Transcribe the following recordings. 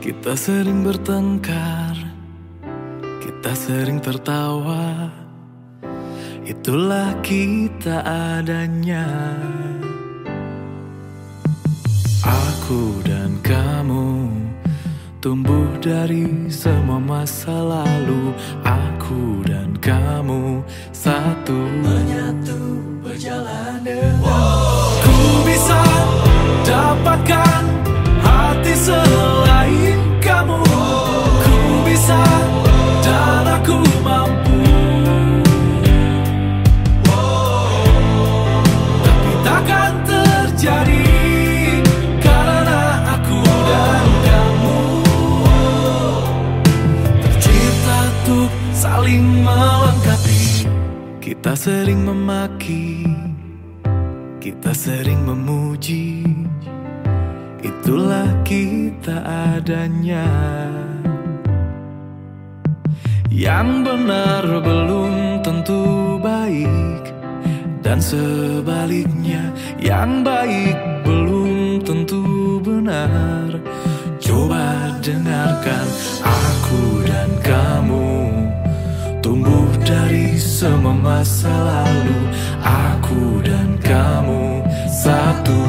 Kita sering bertengkar, kita sering tertawa. Itulah kita adanya. Aku dan kamu tumbuh dari semua masa lalu. Aku dan kamu satu, menyatu berjalan dengan. Ku bisa dapatkan hati selain kamu. Ku bisa dan aku mampu. Tapi takkan terjadi karena aku dan kamu tercipta untuk saling melengkapi. Kita sering memaki, kita sering memuji. Itulah kita adanya. Yang benar belum tentu baik, dan sebaliknya yang baik belum tentu benar. Coba dengarkan, aku dan kamu tumbuh dari semua masa lalu. Aku dan kamu satu.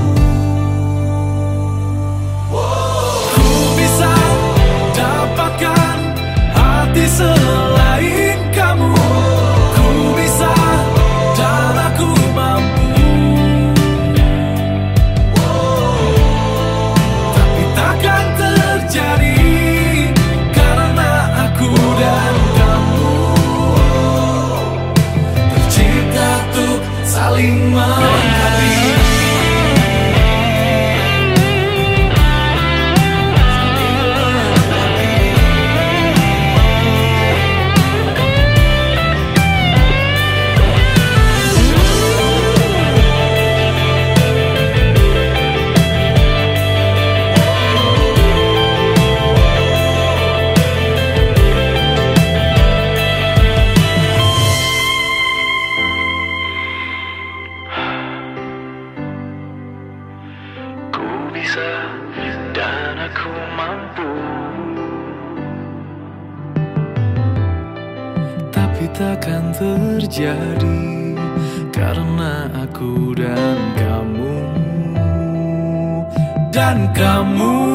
Selain kamu, ku bisa dan aku mampu. Tapi takkan terjadi karena aku dan kamu tercipta untuk saling melengkapi. Dan aku mampu, tapi takkan terjadi karena aku dan kamu